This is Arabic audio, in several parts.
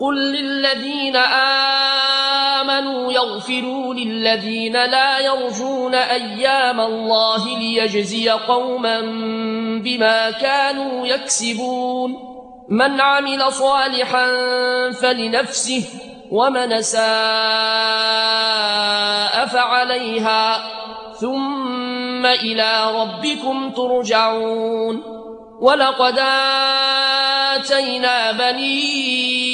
قل للذين آمنوا يغفروا للذين لا يرجون أيام الله ليجزي قوما بما كانوا يكسبون من عمل صالحا فلنفسه ومن أساء فعليها ثم إلى ربكم ترجعون ولقد آتينا بني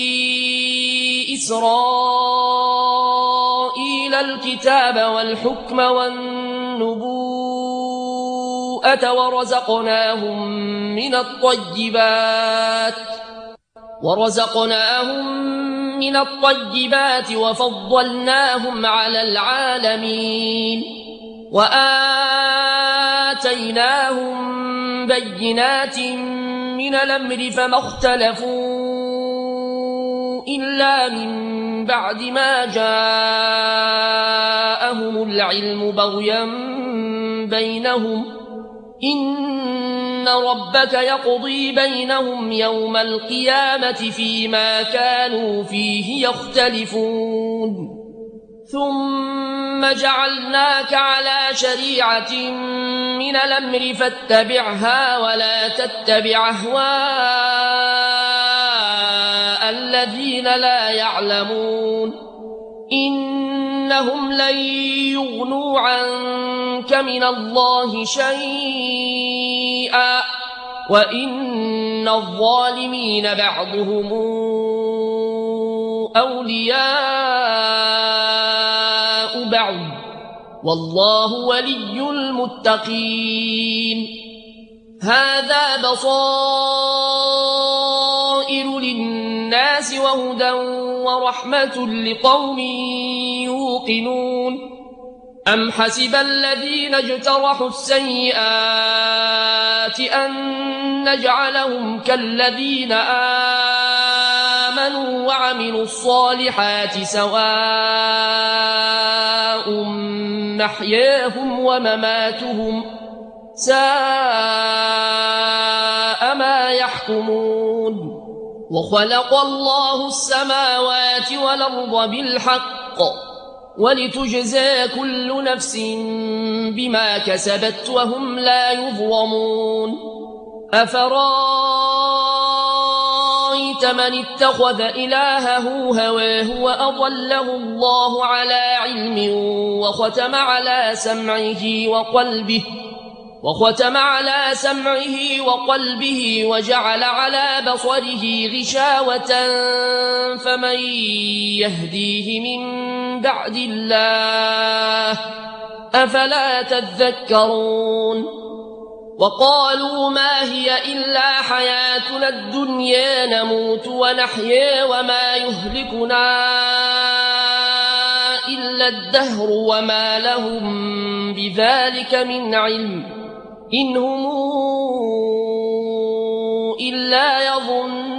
إسرائيل الكتاب والحكم والنبوءة ورزقناهم من الطيبات وفضلناهم على العالمين وآتيناهم بينات من الأمر فما اختلفوا إلا من بعد ما جاءهم العلم بغيا بينهم إن ربك يقضي بينهم يوم القيامة فيما كانوا فيه يختلفون ثم جعلناك على شريعة من الأمر فاتبعها ولا تتبع أهواء الذين لا يعلمون إنهم لن يغنوا عنك من الله شيئا وإن الظالمين بعضهم أولياء بعض والله ولي المتقين هذا بصائر للناس وهدى ورحمة لقوم يوقنون أم حسب الذين اجترحوا السيئات أن نجعلهم كالذين آمنوا وعملوا الصالحات سواء محياهم ومماتهم ساء ما يحكمون وخلق الله السماوات والأرض بالحق ولتجزى كل نفس بما كسبت وهم لا يظلمون أفرأيت من اتخذ إلهه هواه وأضله الله على علم وختم على سمعه وقلبه وجعل على بصره غشاوة فمن يهديه من بعد الله أفلا تذكرون وقالوا ما هي إلا حياتنا الدنيا نموت ونحيا وما يهلكنا إلا الدهر وما لهم بذلك من علم إن هم إلا يظنون